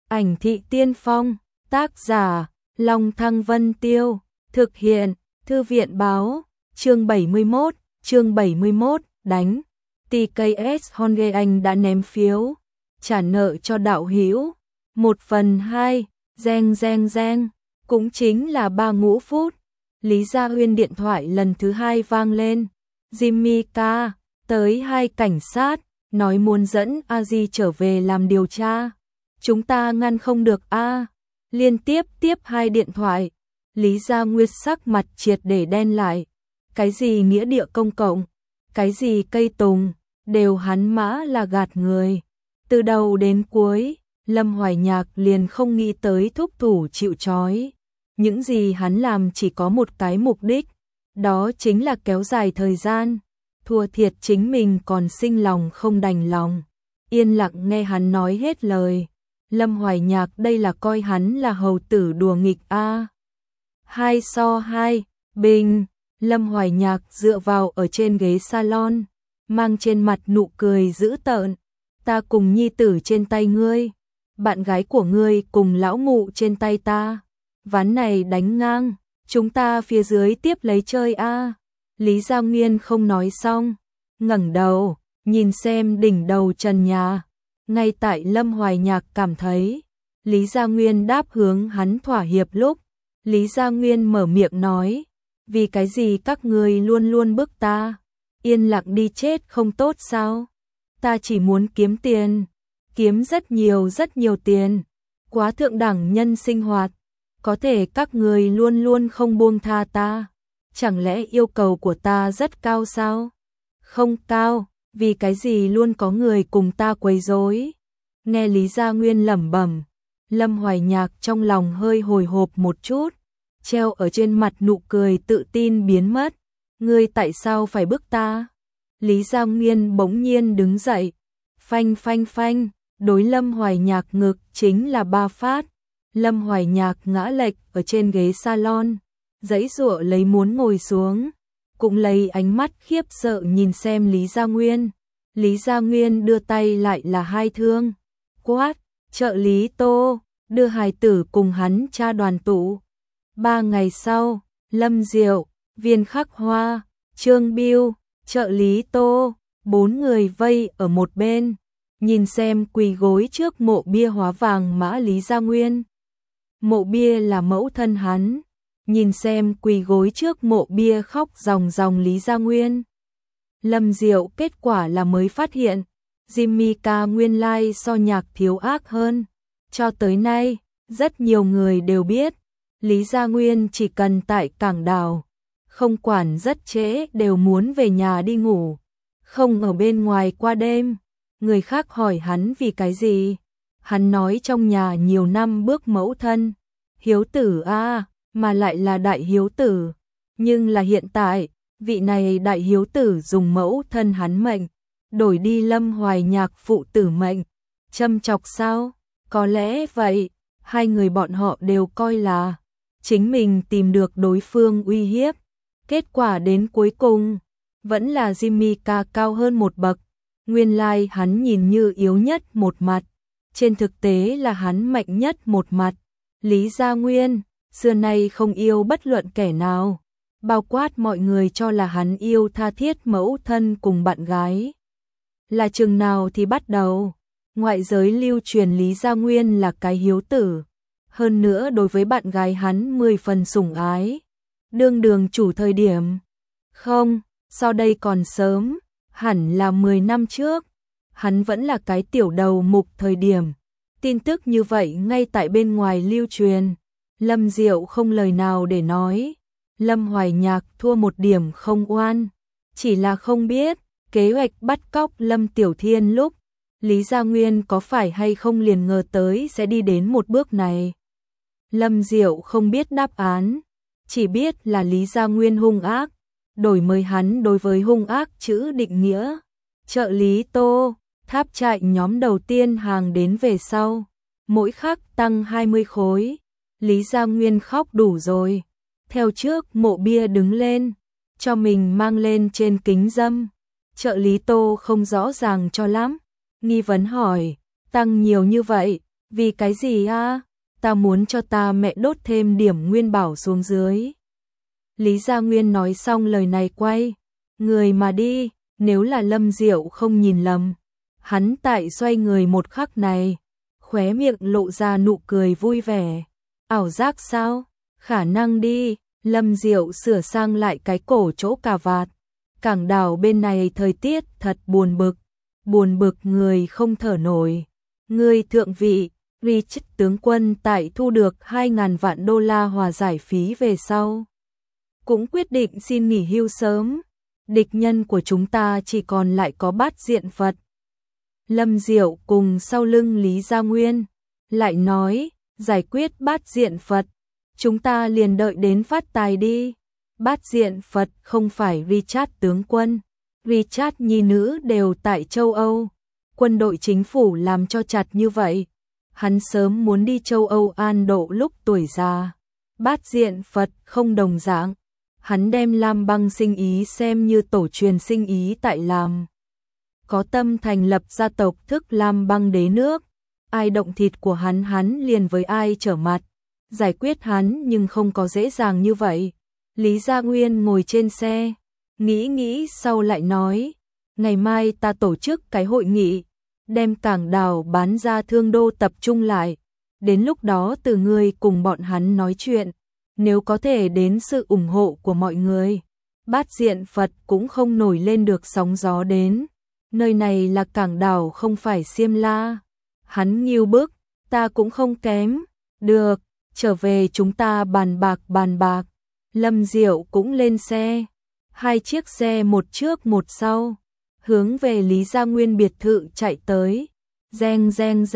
Ảnh thị tiên phong, tác giả, Long Thăng Vân Tiêu, thực hiện, Thư viện báo, chương 71, đánh. TKS Honge Anh đã ném phiếu, trả nợ cho đạo hữu. 1/2, reng, cũng chính là 3 ngũ phút. Lý Gia Huyên điện thoại lần thứ 2 vang lên. Jimmy ca, tới 2 cảnh sát, nói muốn dẫn A-di trở về làm điều tra. Chúng ta ngăn không được a. Liên tiếp 2 điện thoại. Lý Gia Nguyên sắc mặt triệt để đen lại. Cái gì nghĩa địa công cộng, cái gì cây tùng, đều hắn mã là gạt người. Từ đầu đến cuối, Lâm Hoài Nhạc liền không nghĩ tới thúc thủ chịu trói. Những gì hắn làm chỉ có một cái mục đích, đó chính là kéo dài thời gian. Thua thiệt chính mình còn sinh lòng không đành lòng. Yên lặng nghe hắn nói hết lời. Lâm Hoài Nhạc đây là coi hắn là hầu tử đùa nghịch a. 2-2, bình. Lâm Hoài Nhạc dựa vào ở trên ghế salon, mang trên mặt nụ cười dữ tợn. Ta cùng nhi tử trên tay ngươi, bạn gái của ngươi cùng lão mụ trên tay ta. Ván này đánh ngang, chúng ta phía dưới tiếp lấy chơi a. Lý Gia Nguyên không nói xong, ngẩng đầu, nhìn xem đỉnh đầu trần nhà. Ngay tại Lâm Hoài Nhạc cảm thấy Lý Gia Nguyên đáp hướng hắn thỏa hiệp lúc, Lý Gia Nguyên mở miệng nói, vì cái gì các ngươi luôn luôn bức ta, yên lặng đi chết không tốt sao? Ta chỉ muốn kiếm tiền, kiếm rất nhiều tiền, quá thượng đẳng nhân sinh hoạt, có thể các ngươi luôn luôn không buông tha ta, chẳng lẽ yêu cầu của ta rất cao sao? Không cao, vì cái gì luôn có người cùng ta quấy rối? Nghe Lý Gia Nguyên lẩm bẩm, Lâm Hoài Nhạc trong lòng hơi hồi hộp một chút, treo ở trên mặt nụ cười tự tin biến mất. Ngươi tại sao phải bức ta? Lý Gia Nguyên bỗng nhiên đứng dậy, phanh, đối Lâm Hoài Nhạc ngực chính là 3 phát. Lâm Hoài Nhạc ngã lệch ở trên ghế salon, giãy giụa lấy muốn ngồi xuống, cũng lấy ánh mắt khiếp sợ nhìn xem Lý Gia Nguyên. Lý Gia Nguyên đưa tay lại là 2 thương, quát, trợ lý Tô, đưa hài tử cùng hắn cha đoàn tụ. 3 ngày sau, Lâm Diệu, Viên Khắc Hoa, Trương Biêu, trợ lý Tô, 4 người vây ở một bên, nhìn xem quỳ gối trước mộ bia hóa vàng mã Lý Gia Nguyên. Mộ bia là mẫu thân hắn, nhìn xem quỳ gối trước mộ bia khóc ròng Lý Gia Nguyên. Lâm Diệu kết quả là mới phát hiện, Jimmy ca nguyên lai so Nhạc thiếu ác hơn. Cho tới nay, rất nhiều người đều biết, Lý Gia Nguyên chỉ cần tại cảng đảo, không quản rất trễ đều muốn về nhà đi ngủ, không ở bên ngoài qua đêm. Người khác hỏi hắn vì cái gì, hắn nói trong nhà nhiều năm bước mẫu thân, hiếu tử a, mà lại là đại hiếu tử, nhưng là hiện tại, vị này đại hiếu tử dùng mẫu thân hắn mệnh, đổi đi Lâm Hoài Nhạc phụ tử mệnh, châm chọc sao? Có lẽ vậy, hai người bọn họ đều coi là chính mình tìm được đối phương uy hiếp. Kết quả đến cuối cùng, vẫn là Jimmy ca cao hơn một bậc. Nguyên lai hắn nhìn như yếu nhất một mặt, trên thực tế là hắn mạnh nhất một mặt. Lý Gia Nguyên, xưa nay không yêu bất luận kẻ nào, bao quát mọi người cho là hắn yêu tha thiết mẫu thân cùng bạn gái. Là chừng nào thì bắt đầu, ngoại giới lưu truyền Lý Gia Nguyên là cái hiếu tử, hơn nữa đối với bạn gái hắn 10 phần sủng ái. Đương đường chủ thời điểm, không, sau đây còn sớm, hẳn là 10 năm trước, hắn vẫn là cái tiểu đầu mục thời điểm. Tin tức như vậy ngay tại bên ngoài lưu truyền, Lâm Diệu không lời nào để nói. Lâm Hoài Nhạc thua một điểm không oan, chỉ là không biết kế hoạch bắt cóc Lâm Tiểu Thiên lúc, Lý Gia Nguyên có phải hay không liền ngờ tới sẽ đi đến một bước này. Lâm Diệu không biết đáp án, chỉ biết là Lý Gia Nguyên hung ác, đổi mới hắn đối với hung ác chữ định nghĩa. Trợ lý Tô, tháp trại nhóm đầu tiên hàng đến về sau, mỗi khắc tăng 20 khối. Lý Gia Nguyên khóc đủ rồi, theo trước mộ bia đứng lên, cho mình mang lên trên kính dâm. Trợ lý Tô không rõ ràng cho lắm, nghi vấn hỏi, tăng nhiều như vậy, Vì cái gì a? Ta muốn cho ta mẹ đốt thêm điểm nguyên bảo xuống dưới. Lý Gia Nguyên nói xong lời này quay người mà đi, nếu là Lâm Diệu không nhìn lầm. Hắn tại xoay người một khắc này, khóe miệng lộ ra nụ cười vui vẻ. Ảo giác sao? Khả năng đi. Lâm Diệu sửa sang lại cái cổ chỗ cà vạt. Cảng đảo bên này thời tiết thật buồn bực người không thở nổi. Người thượng vị, Richard tướng quân tại thu được 2.000 vạn đô la hòa giải phí về sau. Cũng quyết định xin nghỉ hưu sớm. Địch nhân của chúng ta chỉ còn lại có Bát Diện Phật. Lâm Diệu cùng sau lưng Lý Gia Nguyên lại nói, giải quyết Bát Diện Phật, chúng ta liền đợi đến phát tài đi. Bát Diện Phật không phải Richard tướng quân, Richard nhi nữ đều tại châu Âu, quân đội chính phủ làm cho chặt như vậy, hắn sớm muốn đi châu Âu an độ lúc tuổi già. Bát Diện Phật không đồng dạng, hắn đem Lam Bang sinh ý xem như tổ truyền sinh ý tại làm. Có tâm thành lập gia tộc thức Lam Bang đế nước, ai động thịt của hắn liền với ai trở mặt, giải quyết hắn nhưng không có dễ dàng như vậy. Lý Gia Nguyên ngồi trên xe, nghĩ sau lại nói, ngày mai ta tổ chức cái hội nghị, đem cảng đảo bán ra Thương Đô tập trung lại, đến lúc đó từ ngươi cùng bọn hắn nói chuyện, nếu có thể đến sự ủng hộ của mọi người, Bát Diện Phật cũng không nổi lên được sóng gió đến. Nơi này là cảng đảo không phải Xiêm La. Hắn nghiêu bức, ta cũng không kém. Được, trở về chúng ta bàn bạc. Lâm Diệu cũng lên xe. 2 chiếc xe một trước một sau, hướng về Lý Gia Nguyên biệt thự chạy tới. Reng,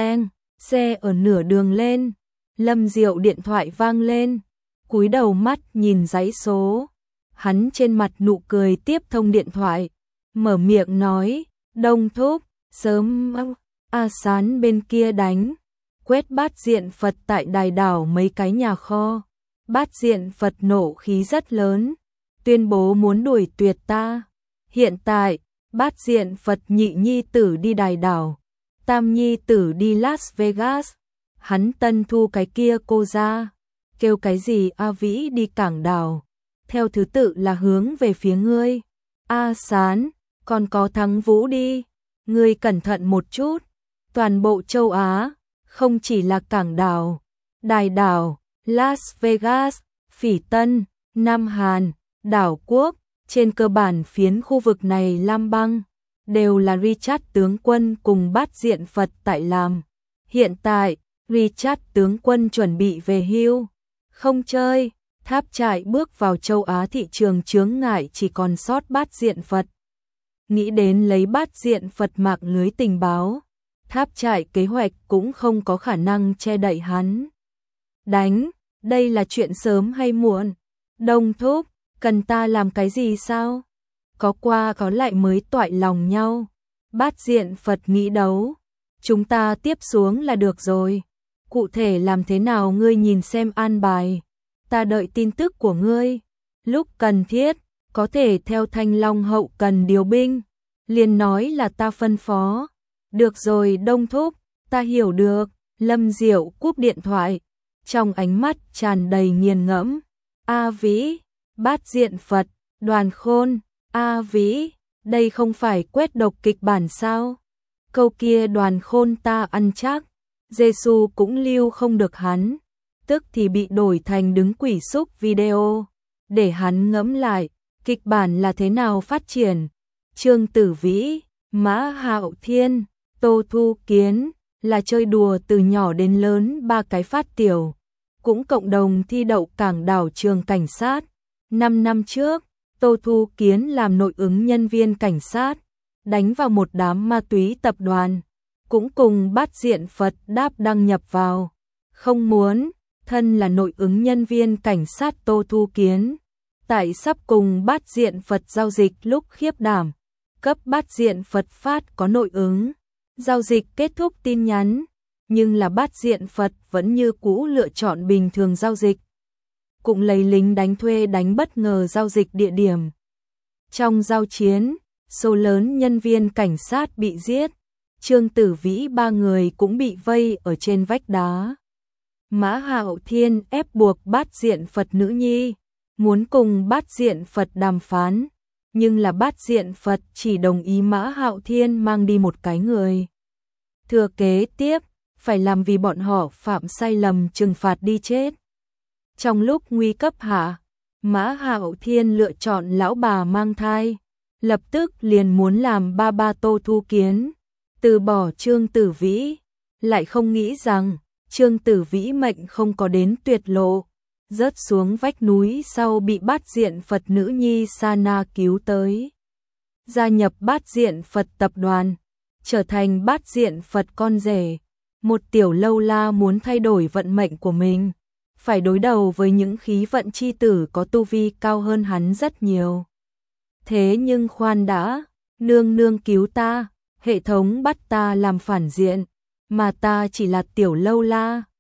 xe ở nửa đường lên. Lâm Diệu điện thoại vang lên, cúi đầu mắt nhìn dãy số. Hắn trên mặt nụ cười tiếp thông điện thoại, mở miệng nói, Đông thúc, sớm A Sán bên kia đánh, quét Bát Diện Phật tại đài đảo mấy cái nhà kho. Bát Diện Phật nộ khí rất lớn, tuyên bố muốn đuổi tuyệt ta. Hiện tại, Bát Diện Phật nhị nhi tử đi đài đảo, tam nhi tử đi Las Vegas, hắn tân thu cái kia cô ra, kêu cái gì A Vĩ đi cảng đảo, theo thứ tự là hướng về phía ngươi. A Sán, còn có Thắng Vũ đi, ngươi cẩn thận một chút, toàn bộ châu Á, không chỉ là cảng đảo, đài đảo, Las Vegas, Phỉ Tân, Nam Hàn, đảo quốc, trên cơ bản phiến khu vực này Lam Bang, đều là Richard tướng quân cùng Bát Diện Phật tại làm. Hiện tại, Richard tướng quân chuẩn bị về hưu, không chơi, Tháp Trại bước vào châu Á thị trường chướng ngại chỉ còn sót Bát Diện Phật. Nghĩ đến lấy Bát Diện Phật mạng lưới tình báo, Tháp Trại kế hoạch cũng không có khả năng che đậy hắn. Đánh, đây là chuyện sớm hay muộn? Đông thúc, cần ta làm cái gì sao? Có qua có lại mới toại lòng nhau. Bát Diện Phật nghĩ đấu, chúng ta tiếp xuống là được rồi. Cụ thể làm thế nào ngươi nhìn xem an bài. Ta đợi tin tức của ngươi. Lúc cần thiết, có thể theo Thanh Long hậu cần điều binh. Liền nói là ta phân phó. Được rồi Đông thúc, ta hiểu được. Lâm Diệu cúp điện thoại, trong ánh mắt tràn đầy nghiền ngẫm. A Vĩ, Bát Diện Phật, Đoàn Khôn, A Vĩ, đây không phải quét độc kịch bản sao? Câu kia Đoàn Khôn ta ăn chắc, Giêsu cũng lưu không được hắn, tức thì bị đổi thành đứng quỷ xúc video, để hắn ngẫm lại, kịch bản là thế nào phát triển. Trương Tử Vĩ, Mã Hạo Thiên, Tô Thu Kiến, là chơi đùa từ nhỏ đến lớn 3 cái phát tiểu, cũng cộng đồng thi đậu cảng đảo trường cảnh sát. 5 năm trước, Tô Thu Kiến làm nội ứng nhân viên cảnh sát, đánh vào một đám ma túy tập đoàn, cũng cùng Bát Diện Phật đáp đăng nhập vào. Không muốn, thân là nội ứng nhân viên cảnh sát Tô Thu Kiến, tại sắp cùng Bát Diện Phật giao dịch lúc khiếp đảm, cấp Bát Diện Phật phát có nội ứng. Giao dịch kết thúc tin nhắn, nhưng là Bát Diện Phật vẫn như cũ lựa chọn bình thường giao dịch. Cũng lấy lính đánh thuê đánh bất ngờ giao dịch địa điểm. Trong giao chiến, số lớn nhân viên cảnh sát bị giết, Trương Tử Vĩ ba người cũng bị vây ở trên vách đá. Mã Hạo Thiên ép buộc Bát Diện Phật nữ nhi, muốn cùng Bát Diện Phật đàm phán, nhưng là Bát Diện Phật chỉ đồng ý Mã Hạo Thiên mang đi một cái người. Thừa kế tiếp, phải làm vì bọn họ phạm sai lầm trừng phạt đi chết. Trong lúc nguy cấp hạ, Mã Hạo Thiên lựa chọn lão bà mang thai, lập tức liền muốn làm ba Tô Thu Kiến, từ bỏ Trương Tử Vĩ, lại không nghĩ rằng Trương Tử Vĩ mệnh không có đến tuyệt lộ, rớt xuống vách núi sau bị Bát Diện Phật nữ nhi Sana cứu tới. Gia nhập Bát Diện Phật tập đoàn, trở thành Bát Diện Phật con rể. Một tiểu lâu la muốn thay đổi vận mệnh của mình, phải đối đầu với những khí vận chi tử có tu vi cao hơn hắn rất nhiều. Thế nhưng khoan đã, nương nương cứu ta, hệ thống bắt ta làm phản diện, mà ta chỉ là tiểu lâu la,